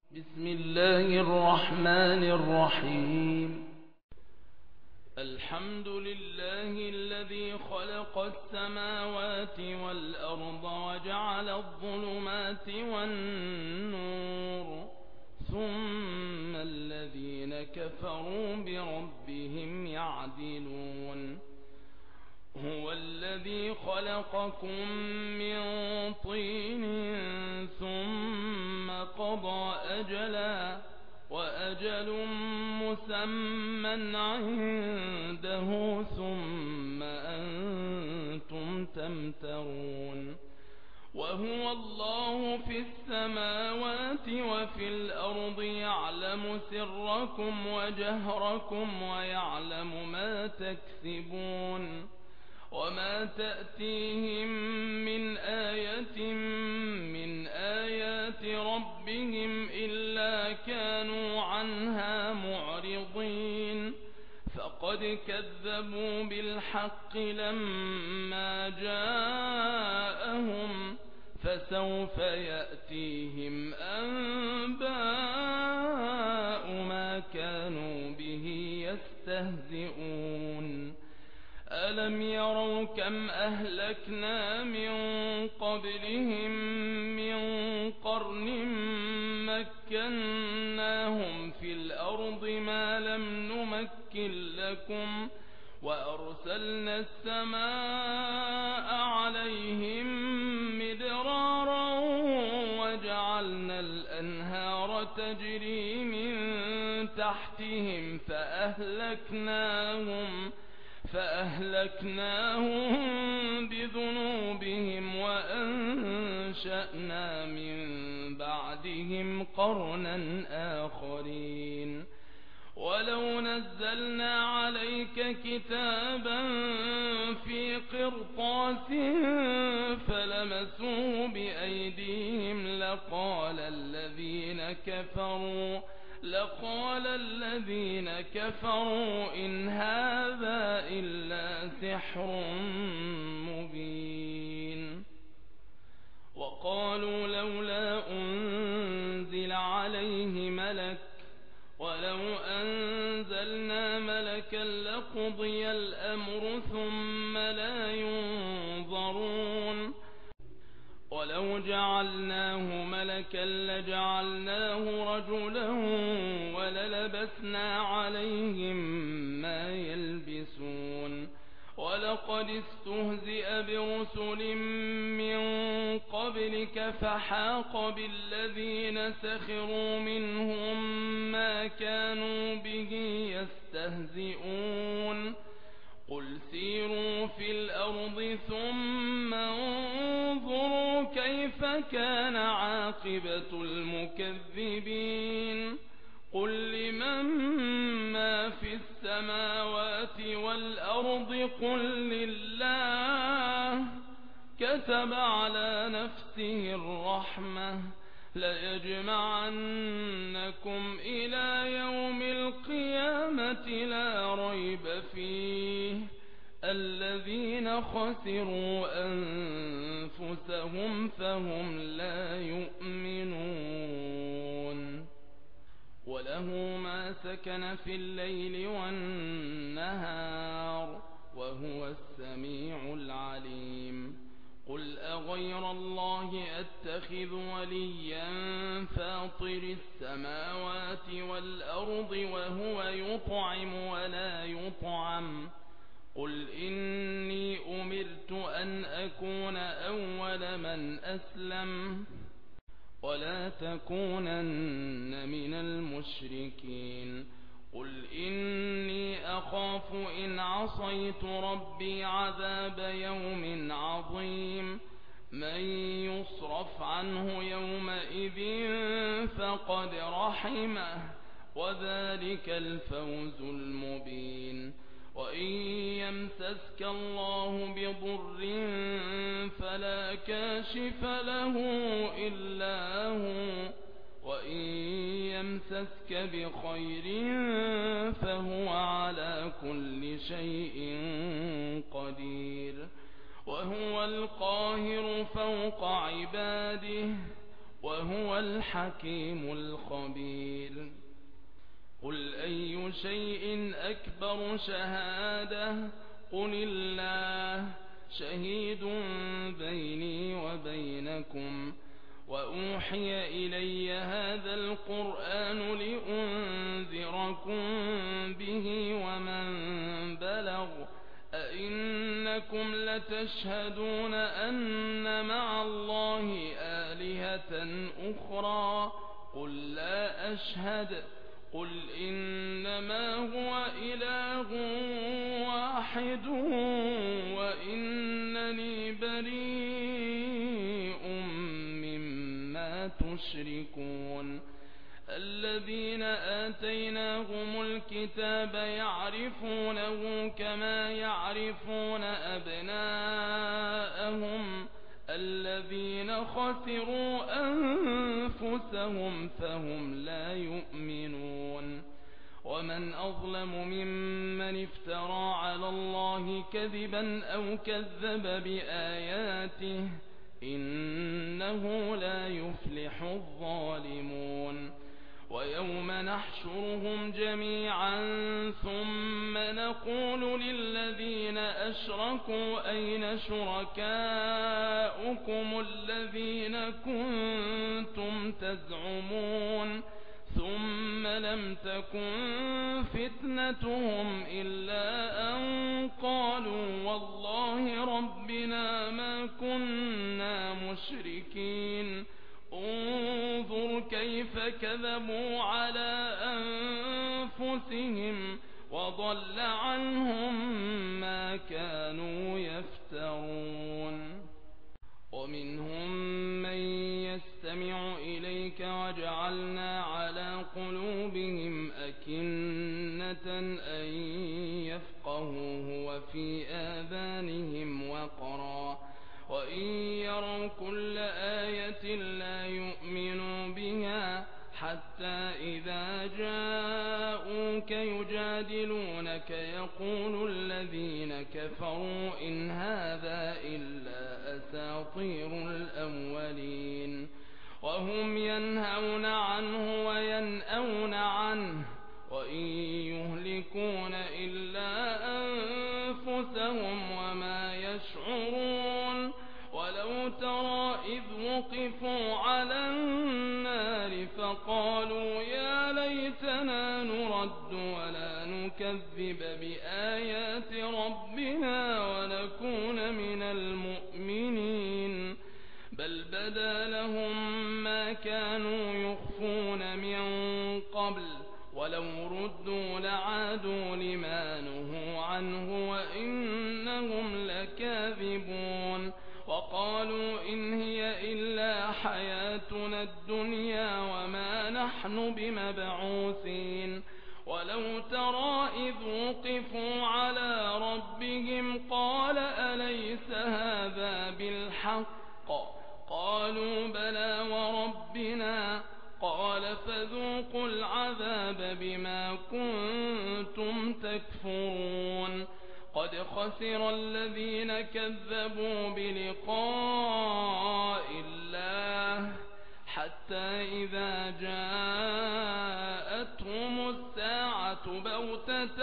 بسم الله الرحمن الرحيم. الحمد لله الذي خلق السماوات والأرض وجعل الظلمات والنور، ثم الذين كفروا بربهم يعدلون. هو الذي خلقكم من طين ثم قضى أجلا، وأجل مسمى عنده، ثم أنتم تمترون. وهو الله في السماوات وفي الأرض، يعلم سركم وجهركم ويعلم ما تكسبون. وما تأتيهم من آية من آيات ربهم إلا كانوا عنها معرضين. فقد كذبوا بالحق لما جاءهم، فسوف يأتيهم أنباء ما كانوا به يستهزئون. ألم يروا كم أهلكنا من قبلهم من قرن مكناهم في الأرض ما لم نمكن لكم، وأرسلنا السماء عليهم مدرارا، وجعلنا الأنهار تجري من تحتهم فأهلكناهم بذنوبهم، وأنشأنا من بعدهم قرنا آخرين. ولو نزلنا عليك كتابا في قرطاس فلمسوه بأيديهم لقال الذين كفروا إن هذا إلا سحر مبين. وقالوا لولا أنزل عليه ملك، ولو أنزلنا ملكا لقضي الأمر ثم لا ينظرون. ولو جعلناه ملكا لجعلناه رجلا وللبسنا عليهم ما يلبسون. ولقد استهزئ برسل من قبلك فحاق بالذين سخروا منهم ما كانوا به يستهزئون. قل سيروا في الأرض ثم انظروا كيف كان عاقبة المكذبين. قل لمن ما في السماوات والأرض قل لله، كتب على نفسه الرحمة ليجمعنكم إلى يوم القيامة لا ريب فيه، الذين خسروا أنفسهم فهم لا يؤمنون. وله ما سكن في الليل والنهار، وهو السميع العليم. قل أغير الله أتخذ وليا فاطر السماوات والأرض وهو يطعم ولا يطعم. قل إني أمرت أن أكون أول من أسلم، ولا تكونن من المشركين. قل إني أخاف إن عصيت ربي عذاب يوم عظيم. من يصرف عنه يومئذ فقد رحمه، وذلك الفوز المبين. وإن يمسسك الله بضر فلا كاشف له إلا هو، وإن يمسسك بخير فهو على كل شيء قدير. وهو القاهر فوق عباده، وهو الحكيم الخبير. قل أي شيء أكبر شهادة قل الله شهيد بيني وبينكم وأوحي إلي هذا القرآن لأنذركم به ومن بلغ أئنكم لتشهدون أن مع الله آلهة أخرى قل لا أشهد قل إنما هو إله واحد وإنني بريء مما تشركون. الذين آتيناهم الكتاب يعرفونه كما يعرفون أبناءهم الذين خسروا أنفسهم فهم لا يؤمنون. ومن أظلم ممن افترى على الله كذبا أو كذب بآياته إنه لا يفلح الظالمون. ويوم نحشرهم جميعا ثم نقول للذين أشركوا أين شركاؤكم الذين كنتم تزعمون ثم لم تكن فتنتهم إلا أن قالوا والله ربنا ما كنا مشركين. انظر كيف كذبوا على أنفسهم وضل عنهم ما كانوا يفترون. ومنهم من يستمع إليك وجعلنا على قلوبهم أكنة أن يفقهوه وفي آذانهم وقرا وإن يروا كل آية لا يؤمنوا بها حتى إذا جاءوك يجادلونك يقول الذين كفروا إن هذا إلا أساطير الأولين. وهم ينهون عنه وينأون عنه وإن يهلكون إلا أنفسهم وما يشعرون. ولو ترى إذ وقفوا على النار فقالوا يا ليتنا نرد ولا نكذب بآيات ربنا ونكون من المؤمنين بل بدا لهم ما كانوا يخفون من قبل ولو ردوا لعادوا لما نهوا عنه وإنهم لكاذبون. وقالوا إن هي إلا حياتنا الدنيا وما نحن بمبعوثين. ولو ترى إذ وقفوا على ربهم قال أليس هذا بالحق قالوا بلى وربنا قال فذوقوا العذاب بما كنتم تكفرون. قد خسر الذين كذبوا بلقاء الله حتى إذا جاءتهم الساعة بغتة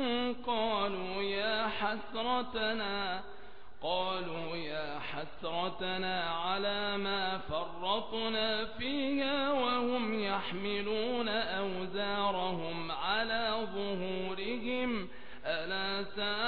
قالوا يا حسرتنا على ما فرطنا فيها وهم يحملون أوزارهم على ظهورهم ألا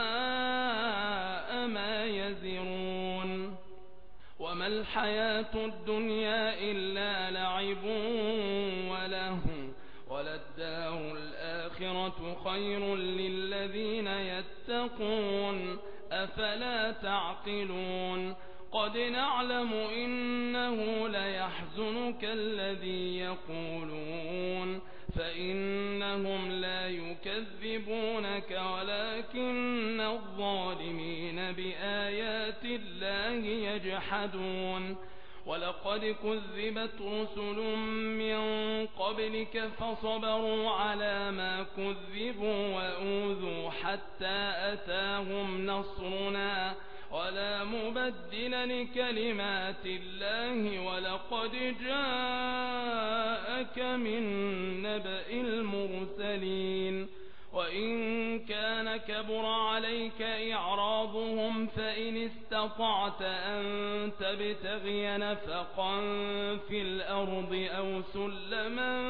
ساء ما يزرون. وما الحياة الدنيا إلا لعب ولهو وللدار الآخرة خير للذين يتقون أفلا تعقلون. قد نعلم إنه ليحزنك الذي يقولون فإنهم لا يكذبونك ولكن الظالمين بآيات الله يجحدون. ولقد كذبت رسل من قبلك فصبروا على ما كذبوا وأوذوا حتى أتاهم نصرنا ولا مبدل لكلمات الله ولقد جاءك من نبأ المرسلين وإن كان كبر عليك إعراضهم فإن استطعت أن تبتغي نفقا في الأرض أو سلما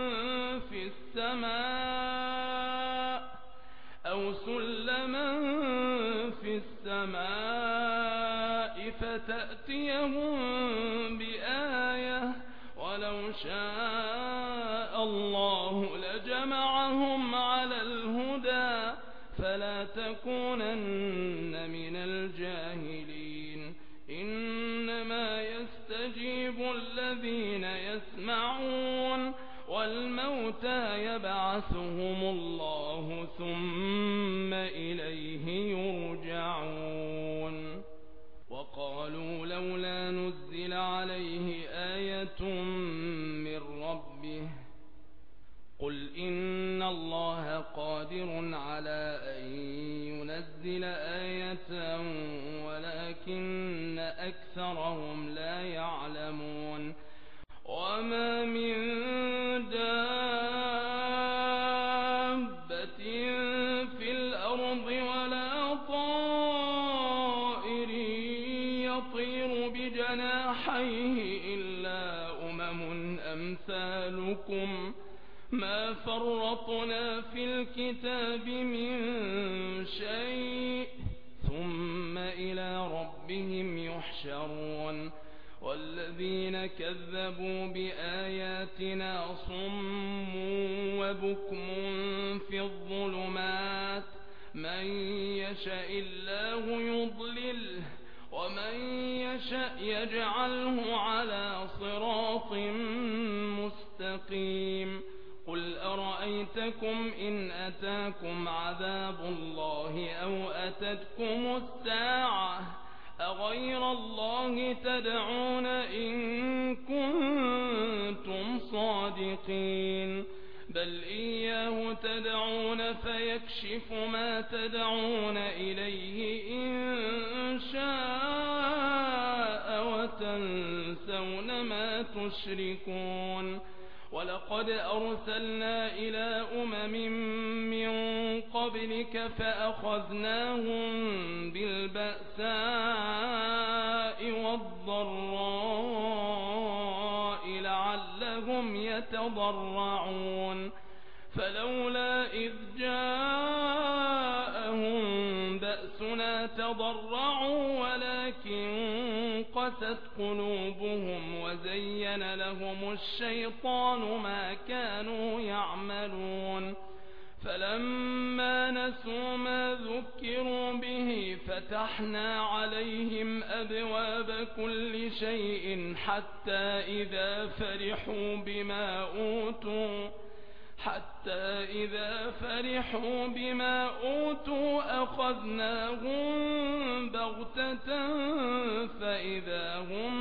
في السماء فتأتيهم بآية ولو شاء الله لجمعهم على الهدى فلا تكونن من الجاهلين إنما يستجيب الذين يسمعون والموتى يبعثهم الله ثم إليه يرجعون وقالوا لولا نزل عليه آية من ربه قل إن الله قادر على أن ينزل آية ولكن أكثرهم لا يعلمون وما من دابة في الأرض ولا طائر يطير بجناحيه إلا أمثالكم ما فرطنا في الكتاب من شيء ثم إلى ربهم يحشرون والذين كذبوا بآياتنا صم وبكم في الظلمات من يشاء الله يضلله ومن يشاء يجعله على صراط مستقيم قل أرأيتكم إن أتاكم عذاب الله أو أتتكم الساعة أغير الله تدعون إن كنتم صادقين بل إياه تدعون فيكشف ما تدعون إليه إن شاء وتنسون ما تشركون ولقد أرسلنا إلى من قبلك فأخذناهم بالبأساء والضراء لعلهم يتضرعون فلولا إذ جاءهم بأسنا تضرعوا ولكن قست قلوبهم وزين لهم الشيطان ما كانوا يعملون فلما نسوا ما ذكروا به فتحنا عليهم أبواب كل شيء حتى إذا فرحوا بما أوتوا أخذناهم بغتة فإذا هم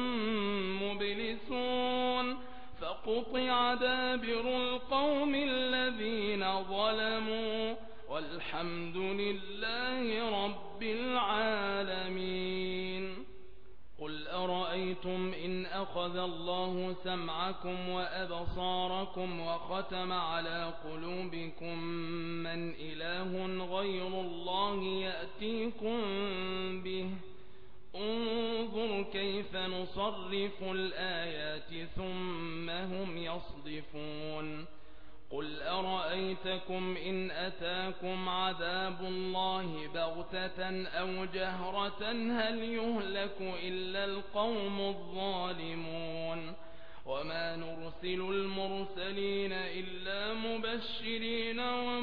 مبلسون فقطع دابر القوم الذين ظلموا والحمد لله رب العالمين قل أرأيتم إن أخذ الله سمعكم وأبصاركم وختم على قلوبكم من إله غير الله يأتيكم به انظر كيف نصرف الآيات ثم هم يصدفون قل أرأيتكم إن أتاكم عذاب الله بغتة أو جهرة هل يهلك إلا القوم الظالمون وما نرسل المرسلين إلا مبشرين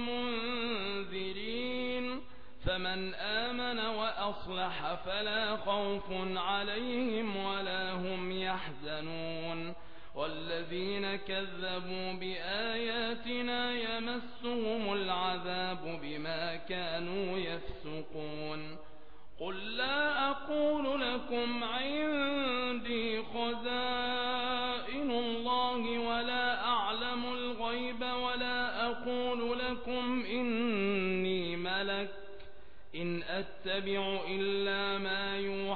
ومنذرين فمن آمن وأصلح فلا خوف عليهم ولا هم يحزنون والذين كذبوا بآياتنا يمسهم العذاب بما كانوا يفسقون قل لا أقول لكم عندي خزائن الله ولا أعلم الغيب ولا أقول لكم إني ملك إن أتبع إلا ما يوحى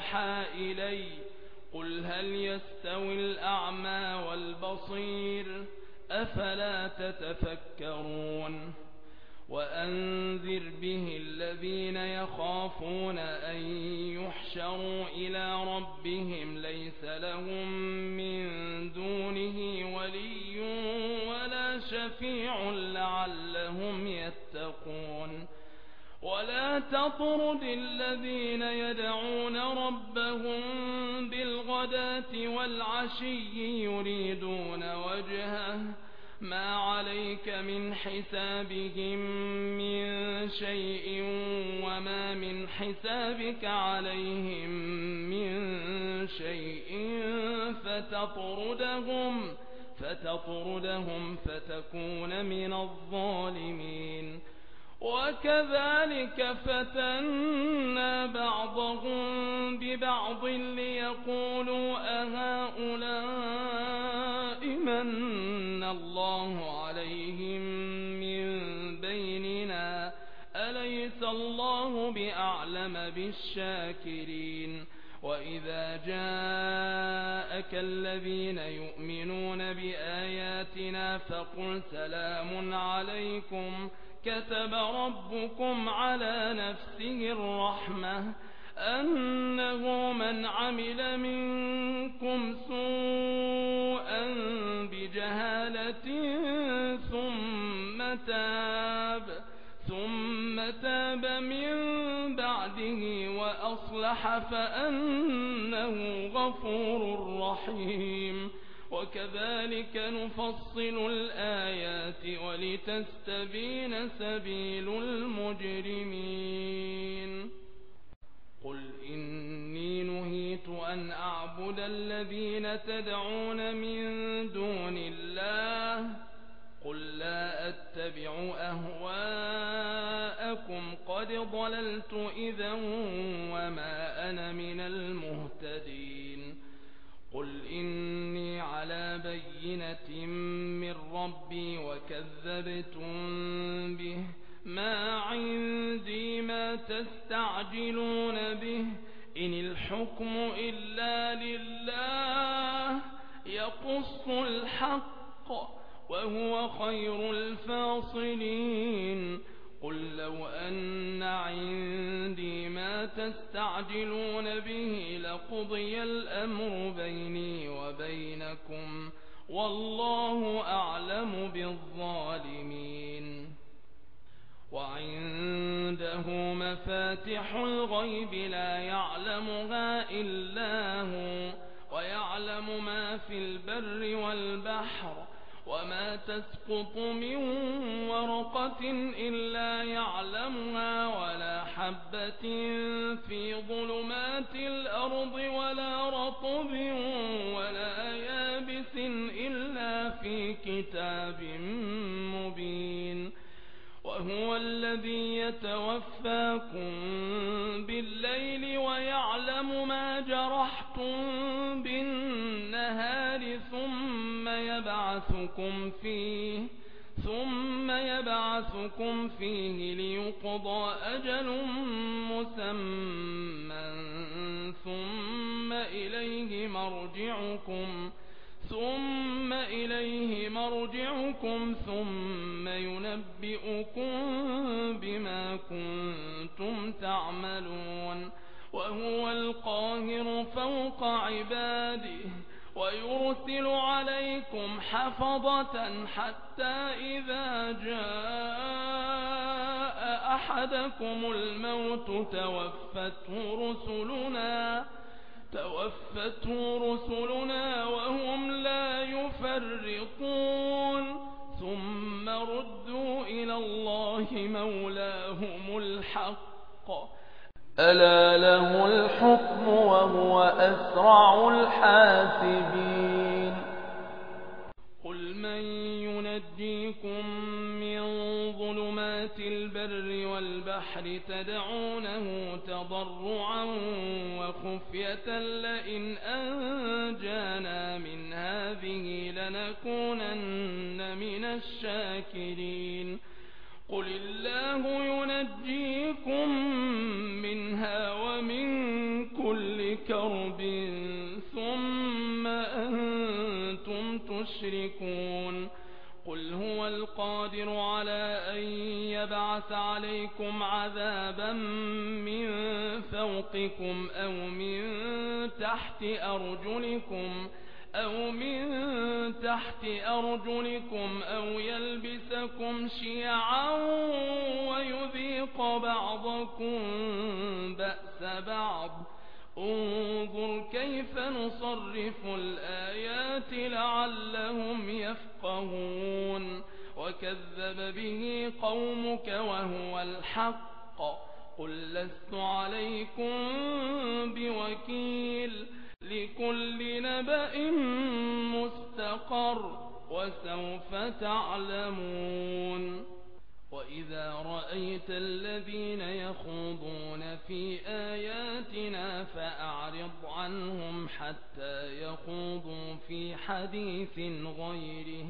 هل يستوي الأعمى والبصير أفلا تتفكرون وأنذر به الذين يخافون أن يحشروا إلى ربهم ليس لهم من دونه ولي ولا شفيع لعلهم يتقون ولا تطرد الذين يدعون ربهم بالغداة والعشي يريدون وجهه ما عليك من حسابهم من شيء وما من حسابك عليهم من شيء فتطردهم فتكون من الظالمين وكذلك فتنا بعضهم ببعض ليقولوا أهؤلاء من الله عليهم من بيننا أليس الله بأعلم بالشاكرين وإذا جاءك الذين يؤمنون بآياتنا فقل سلام عليكم كتب ربكم على نفسه الرحمة أنه من عمل منكم سوءا بجهالة ثم تاب من بعده وأصلح فأنه غفور رحيم وكذلك نفصل الآيات ولتستبين سبيل المجرمين قل إني نهيت أن أعبد الذين تدعون من دون الله قل لا أتبع أهواءكم قد ضللت إذا وما أنا من المهتدين قل إني على بينة من ربي وكذبتم به ما عندي ما تستعجلون به إن الحكم إلا لله يقص الحق وهو خير الفاصلين قل لو أن عندي ما تستعجلون به لقضي الأمر بيني وبينكم والله أعلم بالظالمين وعنده مفاتح الغيب لا يعلمها إلا هو ويعلم ما في البر والبحر وما تسقط من ورقة إلا يعلمها ولا حبة في ظلمات الأرض ولا رطب ولا يابس إلا في كتاب مبين وهو الذي يتوفاكم بالليل ويعلم ما جرحتم بالنهار ثم يبعثكم فيه ليقضى أجل مسمى ثم إليه مرجعكم ثم ينبئكم بما كنتم تعملون وهو القاهر فوق عباده ويرسل عليكم حفظة حتى إذا جاء أحدكم الموت توفته رسلنا وهم لا يفرطون ثم ردوا إلى الله مولاهم الحق ألا له الحكم وهو أسرع الحاسبين قل من ينجيكم من ظلمات البر والبحر تدعونه تضرعا وخفية لئن أنجانا من هذه لنكونن من الشاكرين قل الله ينجيكم منها ومن كل كرب ثم تشركون قل هو القادر على أن يبعث عليكم عذابا من فوقكم أو من تحت أرجلكم أو يلبسكم شيعا ويذيق بعضكم بأس بعض انظر كيف نصرف الآيات لعلهم يفقهون وكذب به قومك وهو الحق قل لست عليكم بوكيل لكل نبأ مستقر وسوف تعلمون وإذا رأيت الذين يخوضون في آياتنا فأعرض عنهم حتى يخوضوا في حديث غيره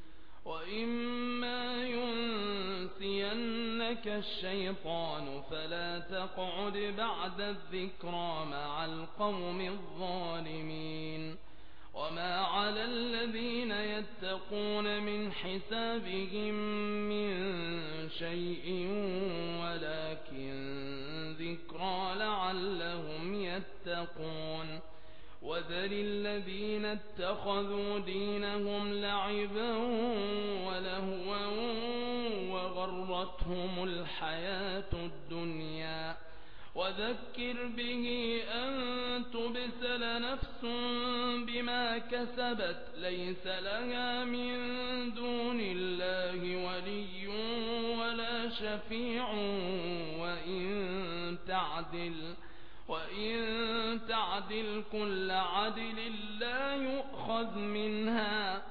وإما ينسينك الشيطان فلا تقعد بعد الذكرى مع القوم الظالمين وما على الذين يتقون من حسابهم من شيء ولكن ذكرى لعلهم يتقون وذر الذين اتخذوا دينهم لعبا ولهوا وغرتهم الحياة الدنيا وذكر به أن تبسل نفس بما كسبت ليس لها من دون الله ولي ولا شفيع وإن تعدل كل عدل لا يؤخذ منها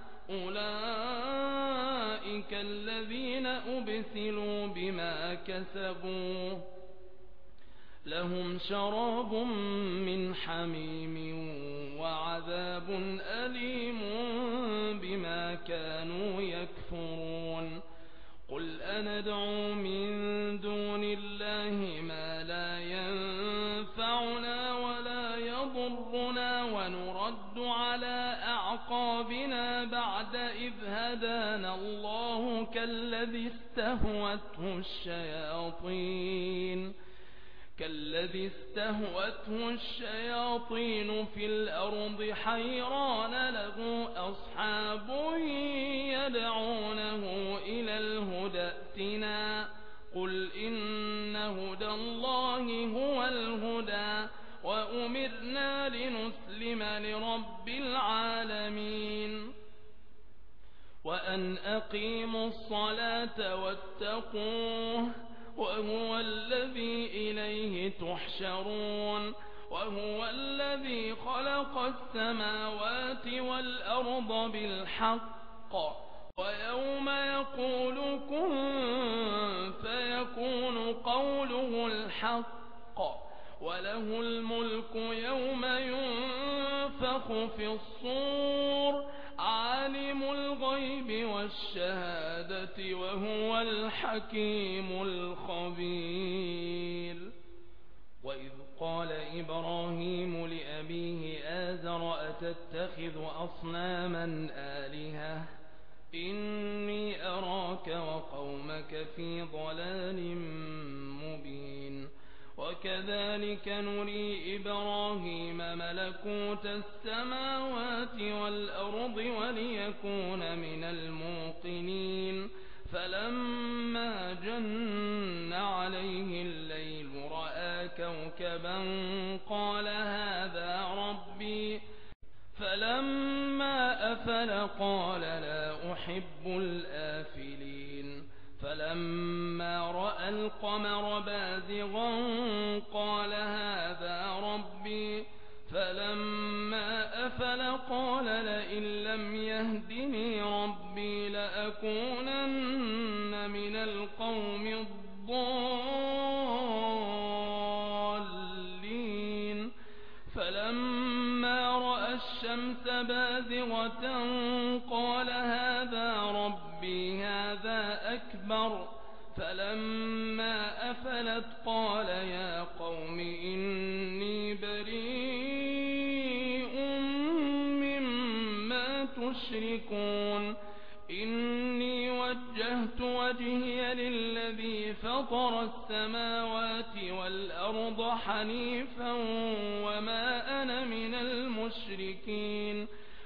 أولئك الذين أبسلوا بما كسبوا لهم شراب من حميم وعذاب أليم بما كانوا يكفرون قل أندعو من دون الله ما لا ينفعنا ولا يضرنا ونرد على أعقابنا بعد إذ هدانا الله كالذي استهوته الشياطين في الأرض حيران له أصحاب يدعونه إلى الهدى ائتنا قل إن هدى الله هو الهدى وأمرنا لنسلم لرب العالمين وأن أقيموا الصلاة واتقوه وهو الذي إليه تحشرون وهو الذي خلق السماوات والأرض بالحق ويوم يقول كن فيكون قوله الحق وله الملك يوم ينفخ في الصور عالم الغيب والشهادة وهو الحكيم الخبير وإذ قال إبراهيم لأبيه آزر أتتخذ أصناما آلهة إني أراك وقومك في ضلال مبين وكذلك نري إبراهيم ملكوت السماوات والأرض وليكون من الموقنين فلما جن عليه الليل رأى كوكبا قال هذا ربي فلما أفل قال لا أحب الآفلين فلما رأى القمر بازغا قال هذا ربي فلما أفل قال لئن لم يهدني ربي لأكونن من القوم الضالين فلما رأى الشمس بازغة قال هذا ربي هذا أكبر فلما أفلت قال يا قوم إني بريء مما تشركون وجهت وجهي للذي فطر السماوات والأرض حنيفا وما أنا من المشركين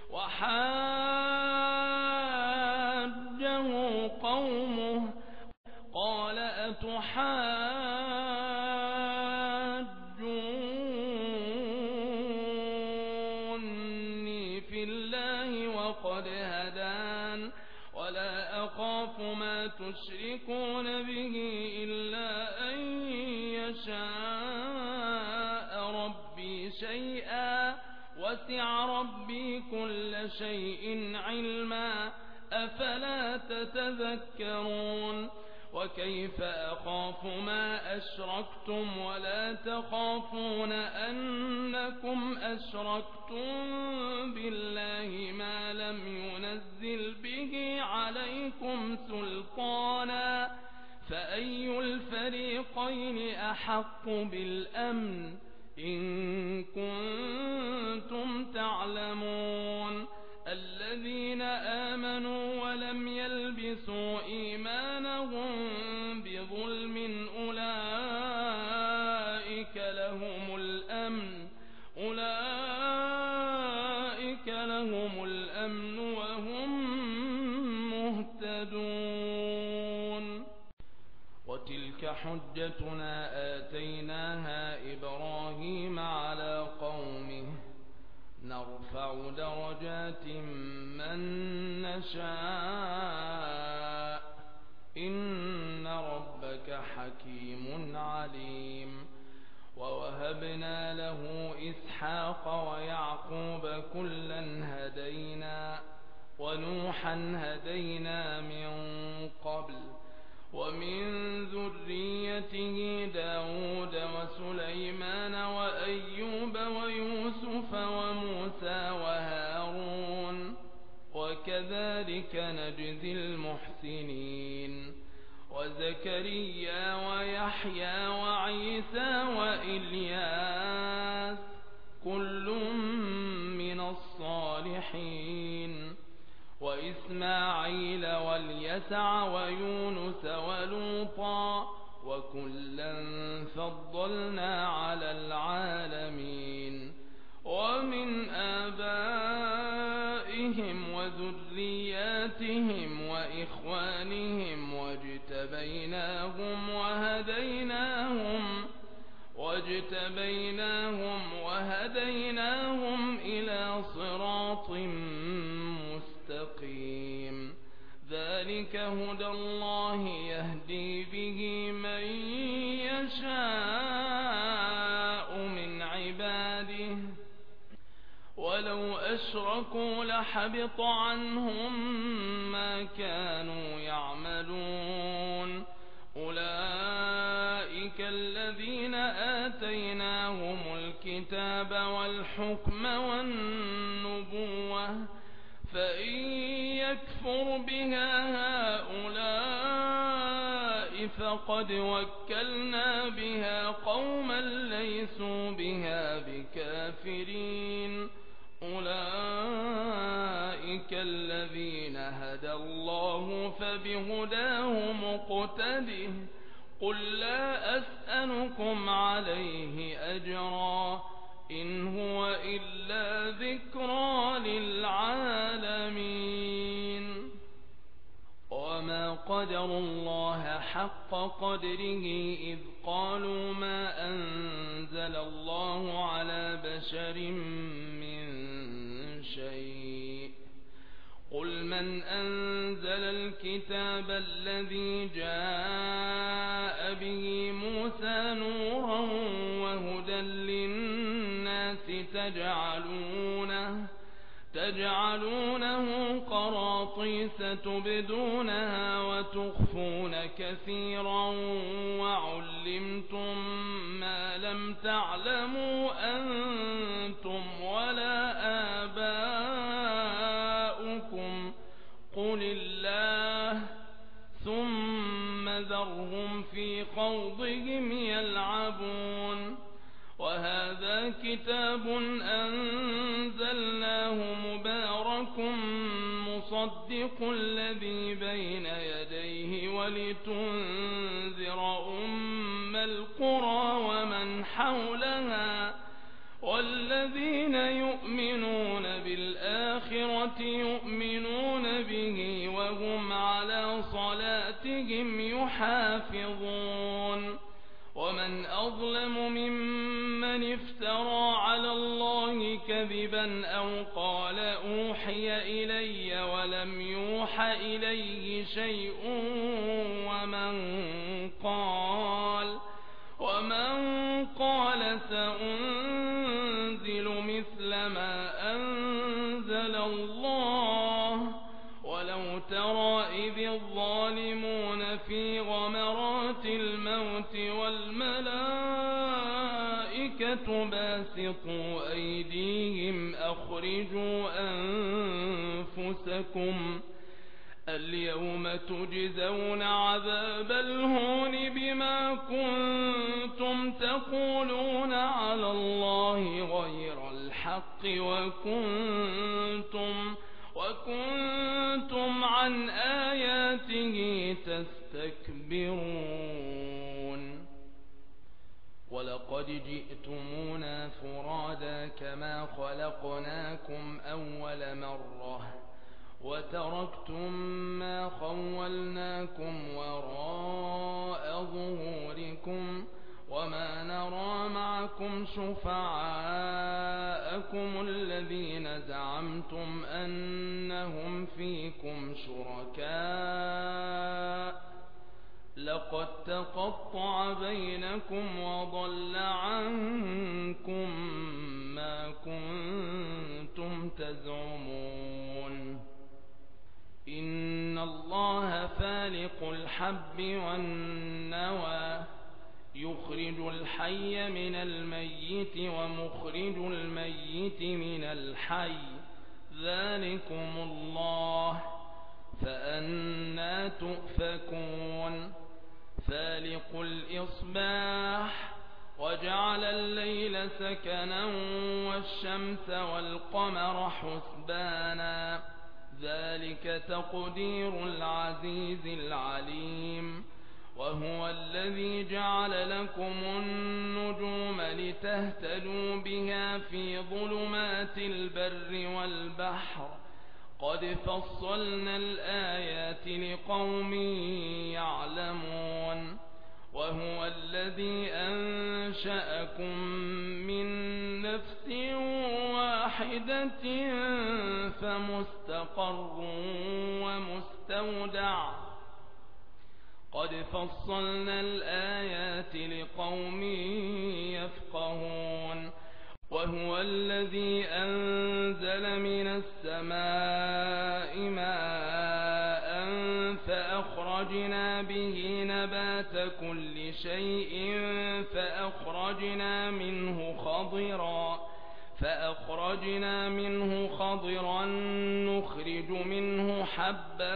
وحاجه قومه قال أتحاجوني في الله وقد هدان ولا أخاف ما تشركون به إلا أن يشاء ربي شيئا وسع ربي كل شيء علما أفلا تتذكرون وكيف أخاف ما أشركتم ولا تخافون أنكم أشركتم بالله ما لم ينزل به عليكم سلطانا فأي الفريقين أحق بالأمن إن كنتم تعلمون الذين آمنوا ولم يلبسوا إيمانهم بظلم أولئك لهم الأمن وهم مهتدون وتلك حجتنا آتيناها إبراهيم على قومه نرفع درجات من نشاء إن ربك حكيم عليم ووهبنا له إسحاق ويعقوب كلا هدينا ونوحا هدينا من قبل ومن ذريته داود وسليمان وأيوب ويوسف وموسى وهارون وكذلك نجزي المحسنين وزكريا ويحيى وعيسى وإلياس كل من الصالحين وإسماعيل واليسع ويونس ولوطا وكلا فضلنا على العالمين ومن آبائهم وذرياتهم وإخوانهم واجتبيناهم وهديناهم إلى صراط مستقيم ذلك هدى الله يهدي به من يشاء من عباده ولو أشركوا لحبط عنهم ما كانوا يعملون أولئك الذين آتيناهم الكتاب والحكم والنبوة فإن يكفر بها هؤلاء فقد وكلنا بها قوما ليسوا بها بكافرين أولئك الذين هدى الله فبهداه مقتده قل لا أسألكم عليه أجرا إن هو إلا ذكرى للعالمين وما قدروا الله حق قدره إذ قالوا ما أنزل الله على بشر من شيء قل من أنزل الكتاب الذي جاء به موسى نورا وهدى للناس تجعلونه قراطيس تبدونها وتخفون كثيرا وعلمتم ما لم تعلموا أنتم ولا آباؤكم قل الله ثم ذرهم في خوضهم يلعبون وهذا كتاب أنزلناه مبارك مصدق الذي بين يديه ولتنذر أم القرى ومن حولها والذين يؤمنون بالآخرة يؤمنون به وهم على صلاتهم يحافظون ومن أظلم ممن افترى على الله كذبا أو قال أوحي إلي ولم يوح إليه شيء ومن قال سأنزل مثل ما أنزل الله ولو ترى إذ الظالمون في غمرات الموت والملائكة باسطوا أيديهم أخرجوا أنفسكم اليوم تجزون عذاب الهون بما كنتم تقولون على الله غير الحق وكنتم عن آياته تستكبرون ولقد جئتمونا فرادا كما خلقناكم أول مرة وتركتم ما خولناكم وراء ظهوركم وما نرى معكم شفعاءكم الذين زعمتم أنهم فيكم شركاء لقد تقطع بينكم وضل عنكم ما كنتم تزعمون إن الله فالق الحب والنوى يخرج الحي من الميت ومخرج الميت من الحي ذلكم الله فأنى تؤفكون فالق الإصباح وجعل الليل سكنا والشمس والقمر حسبانا ذلك تقدير العزيز العليم وهو الذي جعل لكم النجوم لتهتدوا بها في ظلمات البر والبحر قد فصلنا الآيات لقوم يعلمون وهو الذي أنشأكم من نفس واحدة فمستقر ومستودع قد فصلنا الآيات لقوم يفقهون وهو الذي أنزل من السماء ماء فأخرجنا به نبات كل شيء فأخرجنا منه خضرا نخرج منه حبا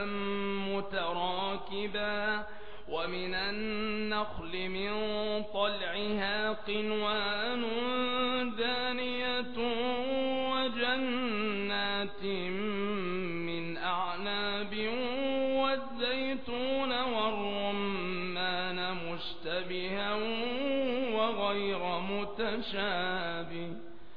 متراكبا ومن النخل من طلعها قنوان دانية وجنات من أعناب والزيتون والرمان مشتبها وغير متشابه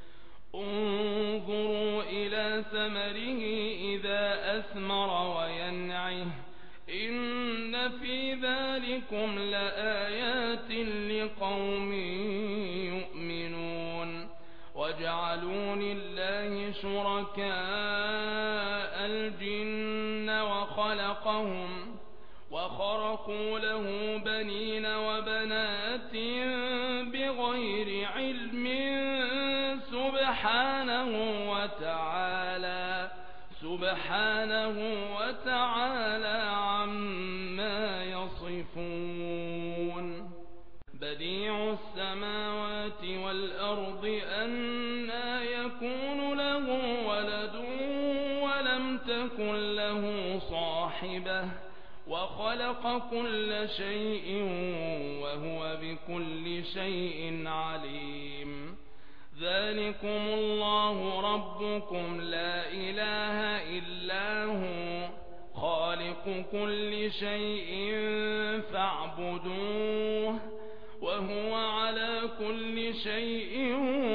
انظروا إلى ثمره إذا أثمر وينعه إن في ذلكم لآيات لقوم يؤمنون وجعلوا لله شركاء الجن وخرقوا له بنين وبنات بغير علم سبحانه وتعالى عما يصفون بديع السماوات والأرض أنى يكون له ولد ولم تكن له صاحبة وخلق كل شيء وهو بكل شيء عليم ذلكم الله ربكم لا إله إلا هو خالق خالق كل شيء فاعبدوه وهو على كل شيء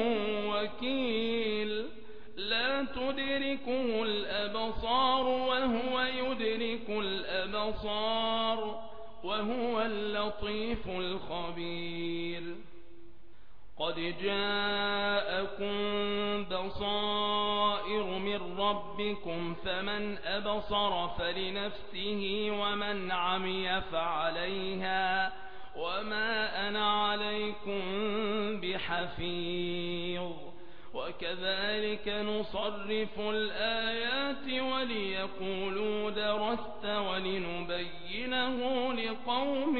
وكيل لا تدركه الأبصار وهو يدرك الأبصار وهو اللطيف الخبير قد جاءكم بصائر من ربكم فمن أبصر فلنفسه ومن عمي فعليها وما أنا عليكم بحفيظ وكذلك نصرف الآيات وليقولوا درست ولنبينه لقوم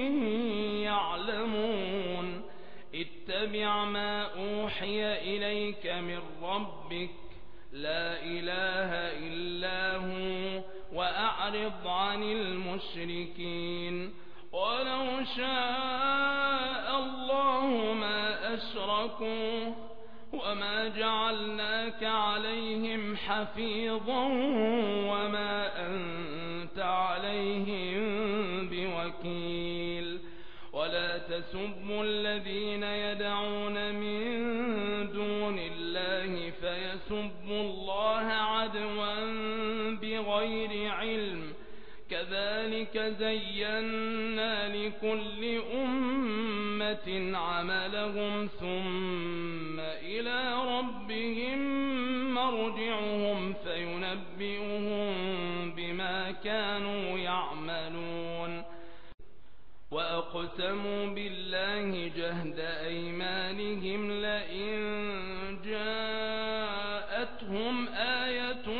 يعلمون اتبع ما أوحي إليك من ربك لا إله إلا هو وأعرض عن المشركين ولو شاء الله ما أشركوا وما جعلناك عليهم حفيظا وما أنت عليهم بوكيل ولا تسبوا الذين يدعون من دون الله فيسبوا الله عدوا بغير علم كذلك زينا لكل أمة عملهم ثم إلى ربهم مرجعهم فينبئهم بما كانوا يعملون وأقسموا بالله جهد أيمانهم لئن جاءتهم آية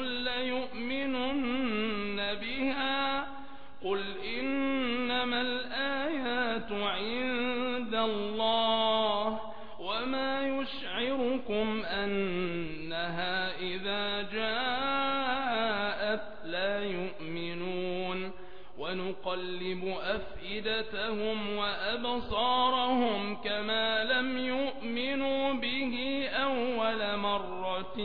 ليؤمنن بها قل إنما الآيات عند الله وما يشعركم أنها إذا جاءت لا يؤمنون ونقلب أفئدتهم وأبصارهم كما لم يؤمنوا به أول مرة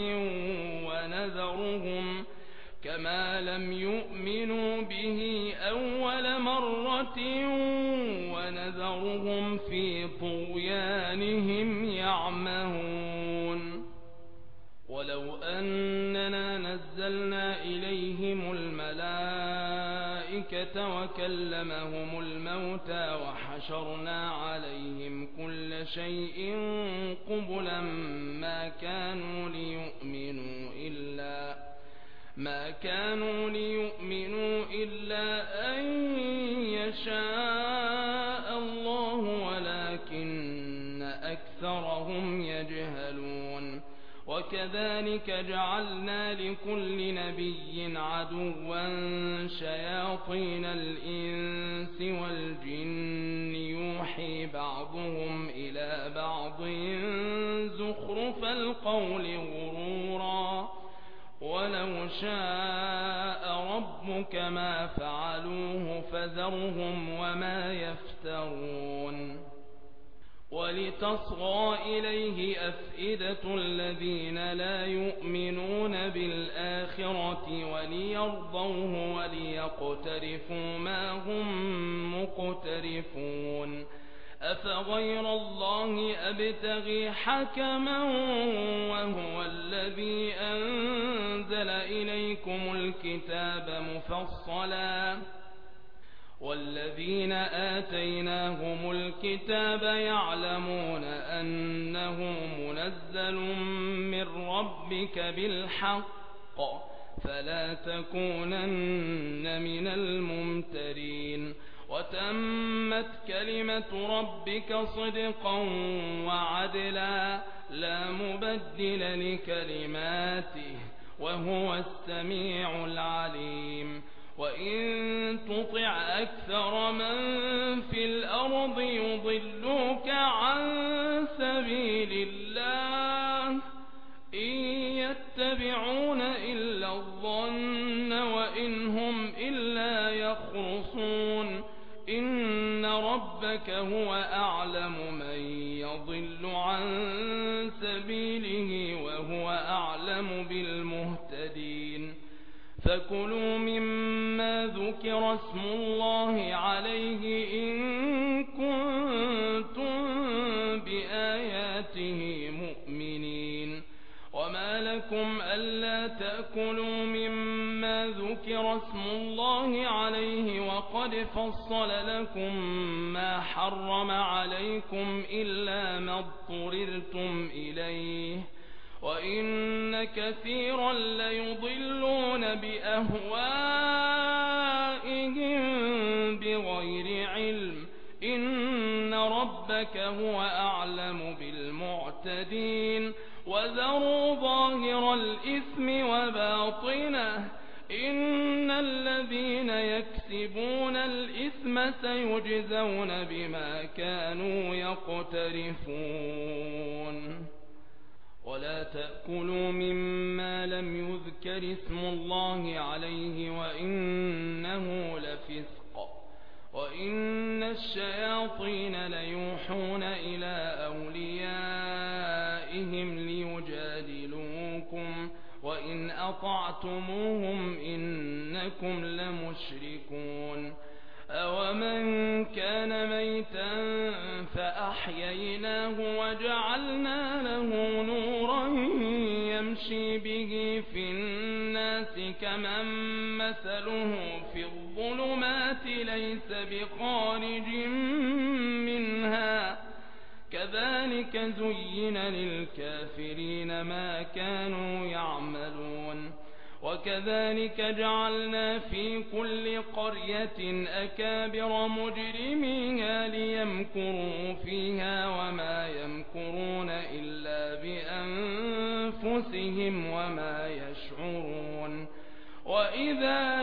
ونذرهم في طغيانهم يعمهون ولو أننا نزلنا إليهم الملائكة وكلمهم الموتى وحشرنا عليهم كل شيء قبلا ما كانوا ليؤمنوا إلا أن يشاء الله ولكن أكثرهم يجهلون وكذلك جعلنا لكل نبي عدوا شياطين الإنس والجن يوحي بعضهم إلى بعض زخرف القول غرورا ولو شاء ربك ما فعلوه فذرهم وما يفترون ولتصغى إليه أفئدة الذين لا يؤمنون بالآخرة وليرضوه وليقترفوا ما هم مقترفون أفغير الله أبتغي حكما وهو الذي أنزل إليكم الكتاب مفصلا والذين آتيناهم الكتاب يعلمون أنه منزل من ربك بالحق فلا تكونن من الممترين وتمت كلمة ربك صدقا وعدلا لا مبدل لكلماته وهو السميع العليم وإن تطع أكثر من في الأرض يضلوك عن سبيل الله إن يتبعون إلا الظن وإن هم إلا يخرصون إن ربك هو أعلم من يضل عن سبيله وهو أعلم بالمهتدين فكلوا مما ذكر ذكر اسم الله عليه إن كنتم بآياته مؤمنين. وما لكم ألا تأكلوا مما ذكر اسم الله عليه وقد فصل لكم ما حرم عليكم إلا ما اضطررتم إليه وإن كثيرا ليضلون بأهوائهم بغير علم إن ربك هو أعلم بالمعتدين. وذروا ظاهر الإثم وباطنه إن الذين يكسبون الإثم سيجزون بما كانوا يقترفون. ولا تأكلوا مما لم يذكر اسم الله عليه وإنه لفسق وإن الشياطين ليوحون إلى أوليائهم ليجادلوكم وإن أطعتموهم إنكم لمشركون. أومن كان ميتا فأحييناه وجعلنا له نورا يمشي به في الناس كمن مثله في الظلمات ليس بخارج منها كذلك زين للكافرين ما كانوا يعملون. وكذلك جعلنا في كل قرية أكابر مجرميها ليمكروا فيها وما يمكرون إلا بأنفسهم وما يشعرون. وإذا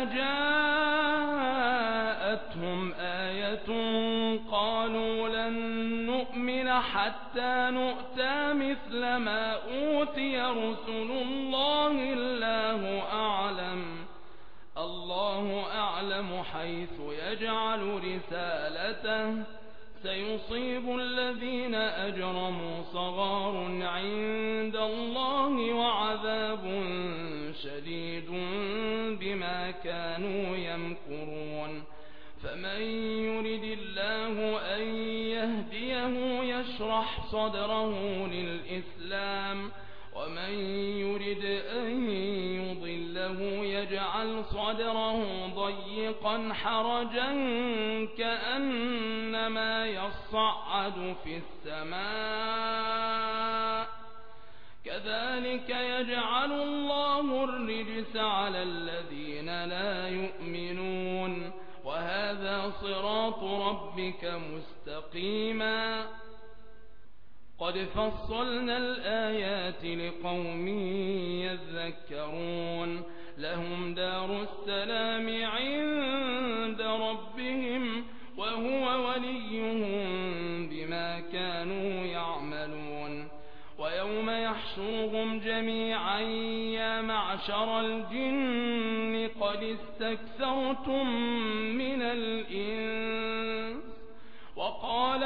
جاءتهم آية قالوا لن نؤمن حتى نؤتى مثل ما أوتي رسل الله الله أعلم حيث يجعل رسالته سيصيب الذين أجرموا صغار عند الله وعذاب شديد بما كانوا يمكرون. فمن يرد الله أن يهديه يشرح صدره للإسلام ومن يرد أن يضله يجعل صدره ضيقا حرجا كأنما يصعد في السماء كذلك يجعل الله الرجس على الذين لا يؤمنون. وهذا صراط ربك مستقيما قد فصلنا الآيات لقوم يذكرون. لهم دار السلام عند ربهم وهو وليهم بما كانوا يعملون. ويوم يحشرهم جميعا يا معشر الجن قد استكثرتم من الإنس وقال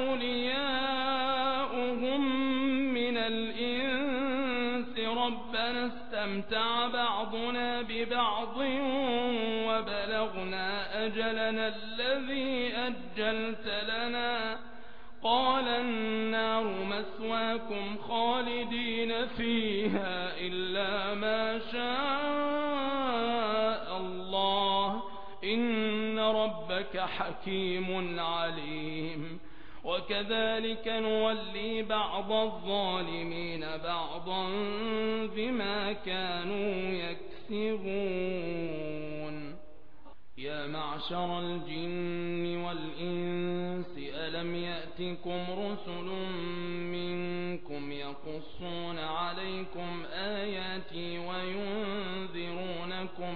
أولياؤهم من الإنس ربنا استمتع بعضنا ببعض وبلغنا أجلنا الذي أجلت لنا قال النار مثواكم خالدين فيها إلا ما شاء الله إن ربك حكيم عليم. وكذلك نولي بعض الظالمين بعضا بما كانوا يكسبون. يا معشر الجن والإنس ألم يأتكم رسل منكم يقصون عليكم آياتي وينذرونكم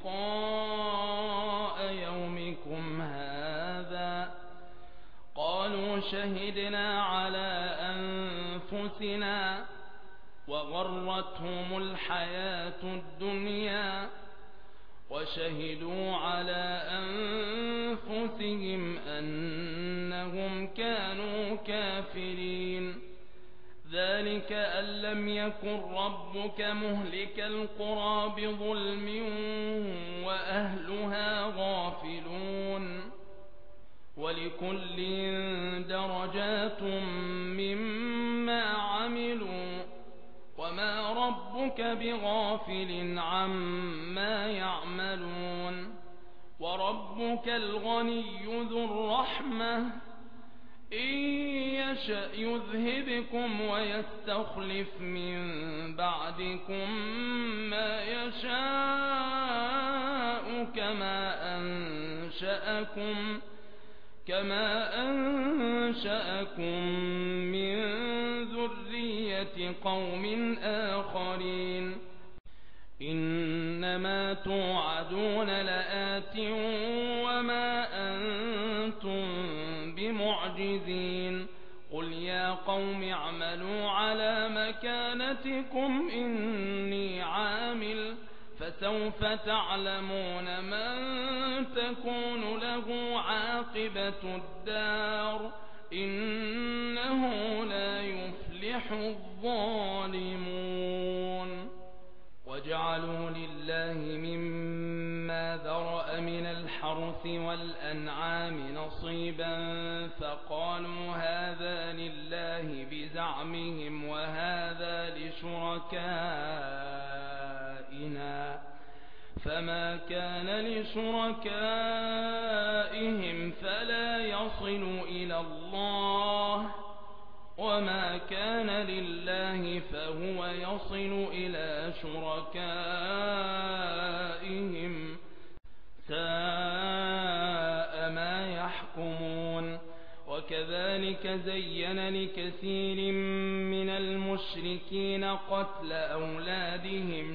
لقاء يومكم هذا قالوا شهدنا على أنفسنا وغرتهم الحياة الدنيا وشهدوا على أنفسهم أنهم كانوا كافرين. ذلك أن لم يكن ربك مهلك القرى بظلم وأهلها غافلون ولكل درجات مما عملوا وما ربك بغافل عما يعملون وربك الغني ذو الرحمة إن يشأ يذهبكم ويستخلف من بعدكم ما يشاء كما أنشأكم من ذرية قوم آخرين إنما توعدون لآت وما أنتم بمعجزين قل يا قوم اعملوا على مكانتكم إني عامل فسوف تعلمون من تكون له عاقبة الدار إنه لا يفلح الظالمون وجعلوا لله مما ذرأ من الحرث والأنعام نصيبا فقالوا هذا لله بزعمهم وهذا لشركائنا فما كان لشركائهم فلا يصل إلى الله وما كان لله فهو يصل إلى شركائهم ساء ما يحكمون وكذلك زين لكثير من المشركين قتل أولادهم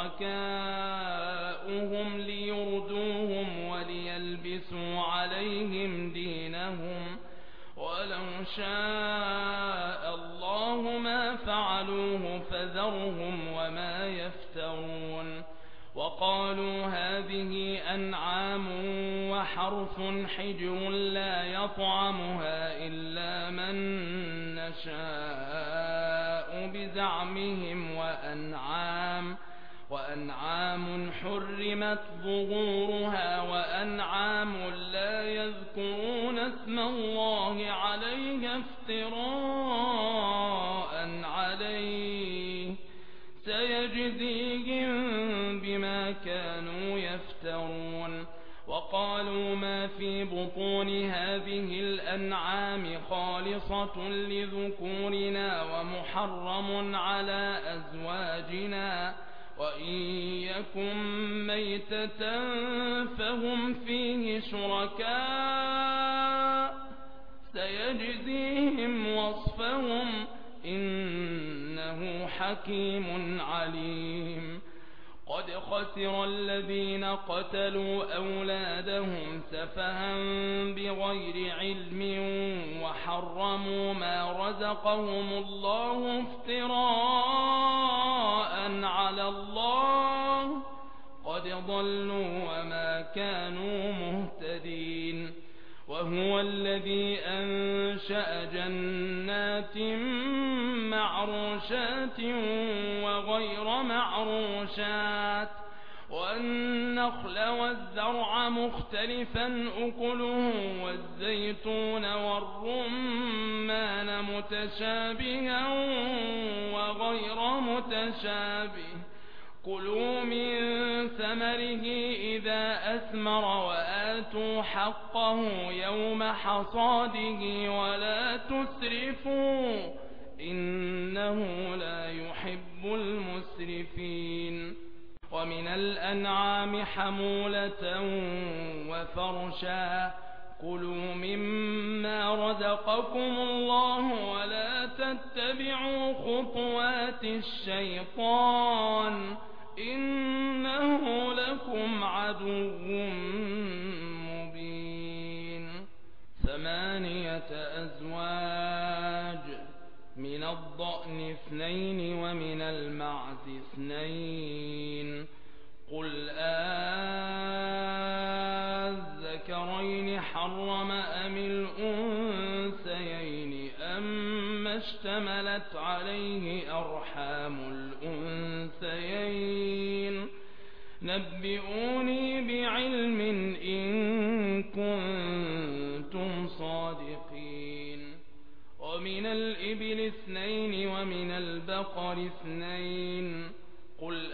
شركاؤهم ليردوهم وليلبسوا عليهم دينهم ولو شاء الله ما فعلوه فذرهم وما يفترون وقالوا هذه أنعام وحرث حجر لا يطعمها إلا من نشاء بزعمهم وأنعام حرمت ظهورها وأنعام لا يذكرون اسم الله عليها افتراء عليه سيجزيهم بما كانوا يفترون وقالوا ما في بطون هذه الأنعام خالصة لذكورنا ومحرم على أزواجنا وإن يكن ميتة فهم فيه شركاء سيجزيهم وصفهم إنه حكيم عليم قد خسر الذين قتلوا أولادهم سفها بغير علم وحرموا ما رزقهم الله افتراء على الله قد ضلوا وما كانوا مهتدين وهو الذي أنشأ جنات معروشات وغير معروشات والنخل والزرع مختلفا أكله والزيتون والرمان متشابها وغير متشابه كلوا من ثمره إذا أثمر وآتوا حقه يوم حصاده ولا تسرفوا إنه لا يحب المسرفين ومن الأنعام حمولة وفرشا كلوا مما رزقكم الله ولا تتبعوا خطوات الشيطان إنه لكم عدو مبين 8 أزواج من الضأن 2 ومن المعز 2 قل الذكرين حرم أم الأنثيين أم ما اشتملت عليه أرحام الأنثيين نبئوني بعلم إن كنتم صادقين ومن الإبل 2 ومن البقر 2 قل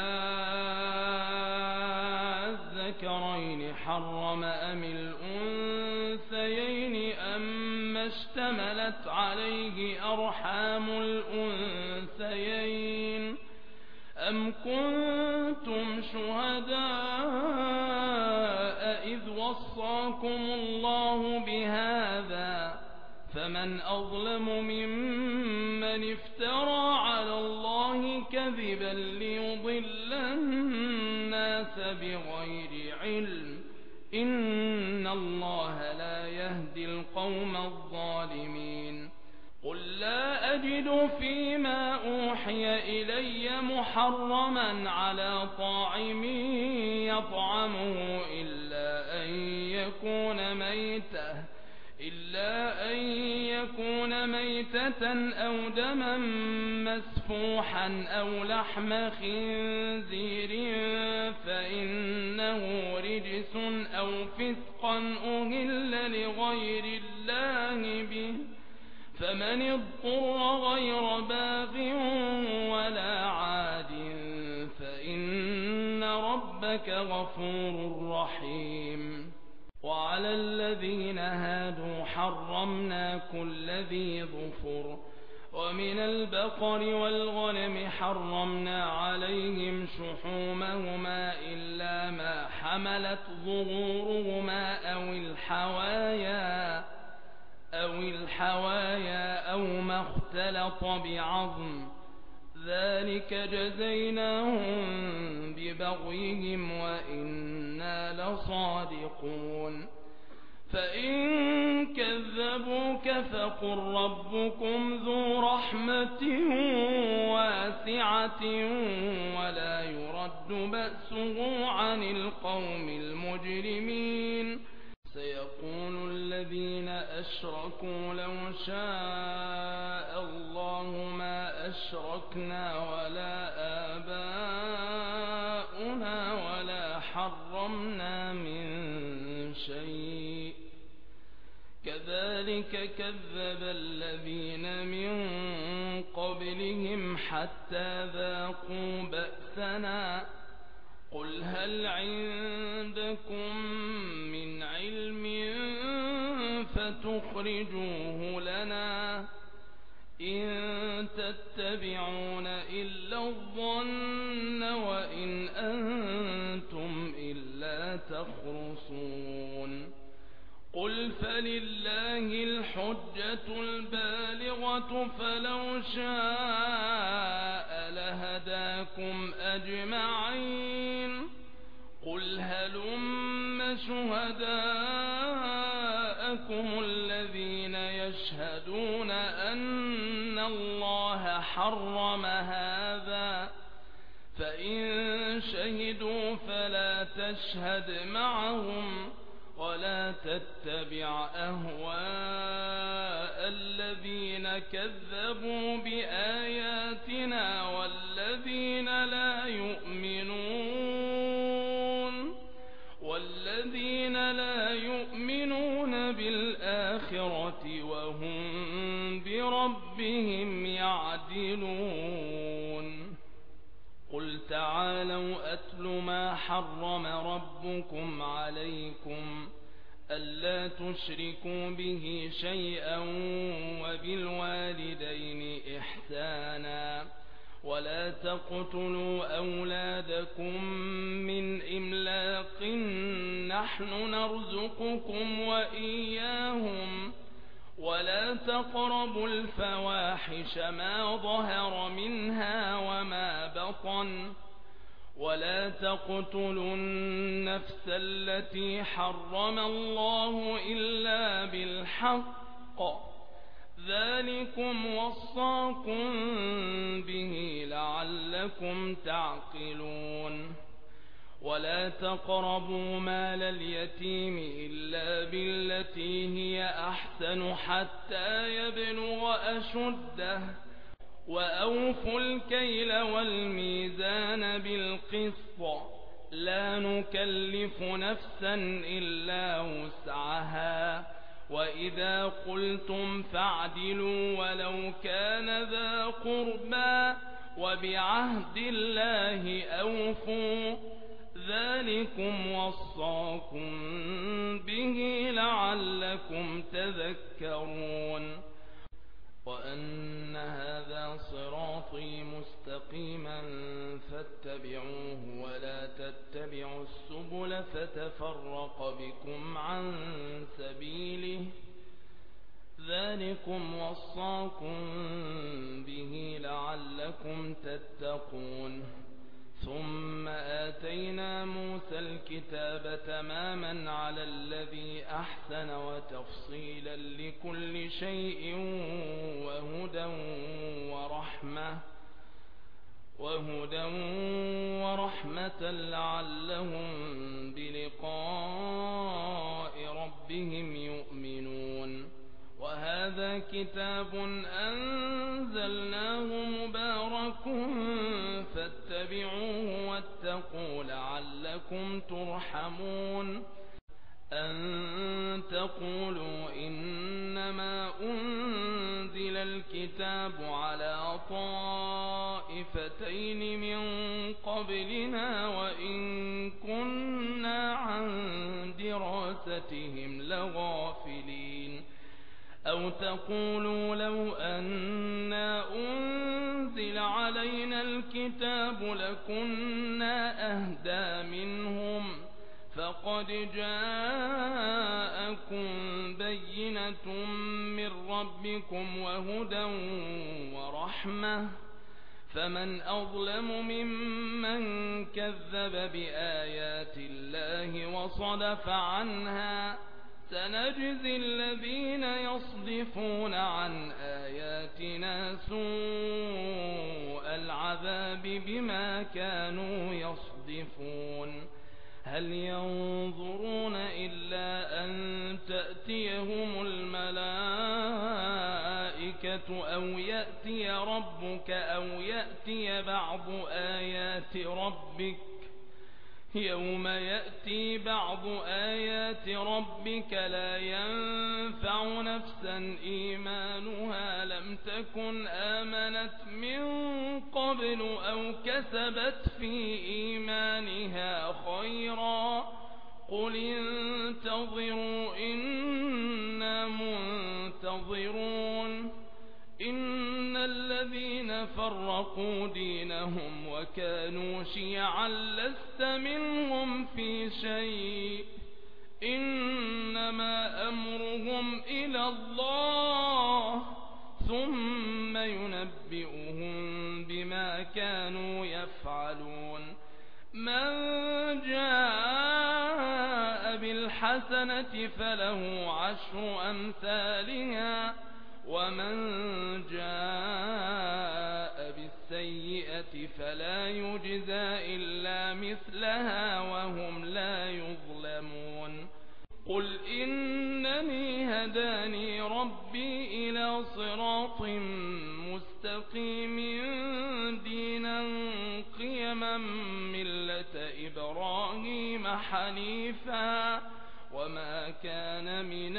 الذكرين حرم أم الأنثيين أما اشتملت عليه أرحام الأنثيين أم كنتم شهداء إذ وصاكم الله بهذا فمن أظلم ممن افترى على الله كذبا ليضل الناس بغير علم إن الله لا يهدي القوم الظالمين قل لا أجد فيما أوحي إلي محرما على طاعم يطعمه إلا أن يكون ميتة أو دما مسفوحا أو لحم خنزير فإنه رجس أو فسقا أهل لغير الله به فمن اضطر غير باغ ولا عاد فإن ربك غفور رحيم وعلى الذين هادوا حرمنا كل ذي ظفر ومن البقر والغنم حرمنا عليهم شحومهما إلا ما حملت ظهورهما أو الحوايا أو ما اختلط بعظم ذلك جزيناهم ببغيهم وإنا لصادقون فإن كذبوك فقل ربكم ذو رحمة واسعة ولا يرد بأسه عن القوم المجرمين سيقول الذين أشركوا لو شاء الله ما أشركنا ولا آباؤنا ولا حرمنا من شيء كذلك كذب الذين من قبلهم حتى ذاقوا بأسنا قل هل عندكم من علم فتخرجوه لنا إن تتبعون إلا الظن وإن أنتم إلا تخرصون قل فلله الحجة البالغة فلو شاء لهداكم أجمعين قل هلم شهداءكم الذين يشهدون أن الله حرم هذا فإن شهدوا فلا تشهد معهم ولا تتبع أهواء الذين كذبوا بآياتنا والذين لا يؤمنون بالآخرة وهم بربهم يعدلون قل تعالوا أتل ما حرم ربكم عليكم ألا تشركوا به شيئا وبالوالدين إحسانا ولا تقتلوا أولادكم من إملاق نحن نرزقكم وإياهم ولا تقربوا الفواحش ما ظهر منها وما بطن ولا تقتلوا النفس التي حرم الله إلا بالحق ذلكم وصاكم به لعلكم تعقلون ولا تقربوا مال اليتيم إلا بالتي هي أحسن حتى يبلغ أشده وأوفوا الكيل والميزان بالقسط لا نكلف نفسا إلا وسعها وإذا قلتم فاعدلوا ولو كان ذا قربى وبعهد الله أوفوا ذلكم وصاكم به لعلكم تذكرون وأن هذا صراطي مستقيما فاتبعوه ولا تتبعوا السبل فتفرق بكم عن سبيله ذلكم وصاكم به لعلكم تتقون ثم آتينا موسى الكتاب تماما على الذي أحسن وتفصيلا لكل شيء وهدى ورحمة لعلهم بلقاء ربهم يؤمنون وهذا كتاب أنزلناه مبارك فاتبعوه واتقوا لعلكم ترحمون أن تقولوا إنما أنزل الكتاب على طائفتين من قبلنا وإن كنا عن دراستهم لغافلين أو تقولوا لو أنا أنزل علينا الكتاب لكنا أهدى منهم فقد جاءكم بينة من ربكم وهدى ورحمة فمن أظلم ممن كذب بآيات الله وصدف عنها سنجزي الذين يصدفون عن آياتنا سوء العذاب بما كانوا يصدفون هل ينظرون إلا أن تأتيهم الملائكة أو يأتي ربك أو يأتي بعض آيات ربك يوم يأتي بعض آيات ربك لا ينفع نفسا إيمانها لم تكن آمنت من قبل أو كسبت في إيمانها خيرا قل انتظروا إنا منتظرون إن الذين فرقوا دينهم وكانوا شيعا لست منهم في شيء إنما أمرهم إلى الله ثم ينبئهم بما كانوا يفعلون من جاء بالحسنة فله عشر أمثالها ومن جاء بالسيئة فلا يجزى إلا مثلها وهم لا يظلمون قل إنني هداني ربي إلى صراط مستقيم دينا قيما ملة إبراهيم حنيفا وما كان من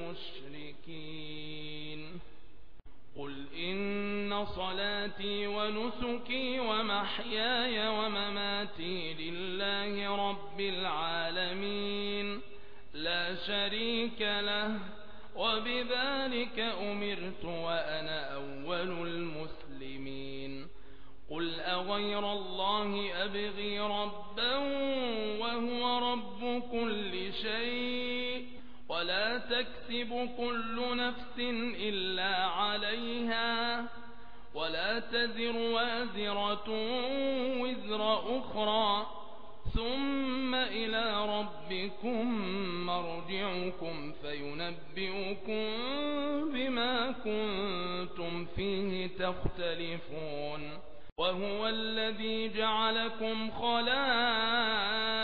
المشركين قل إن صلاتي ونسكي ومحياي ومماتي لله رب العالمين لا شريك له وبذلك أمرت وأنا أول المسلمين قل أغير الله أبغي ربا وهو رب كل شيء ولا تكسب كل نفس إلا عليها ولا تزر وازرة وزر أخرى ثم إلى ربكم مرجعكم فينبئكم بما كنتم فيه تختلفون وهو الذي جعلكم خلائف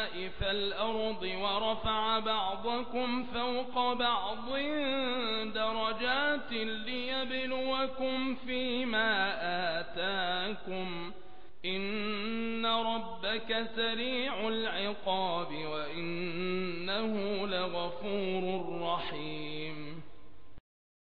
الأرض ورفع بعضكم فوق بعض درجات ليبلوكم فيما آتاكم إن ربك سريع العقاب وإنه لغفور رحيم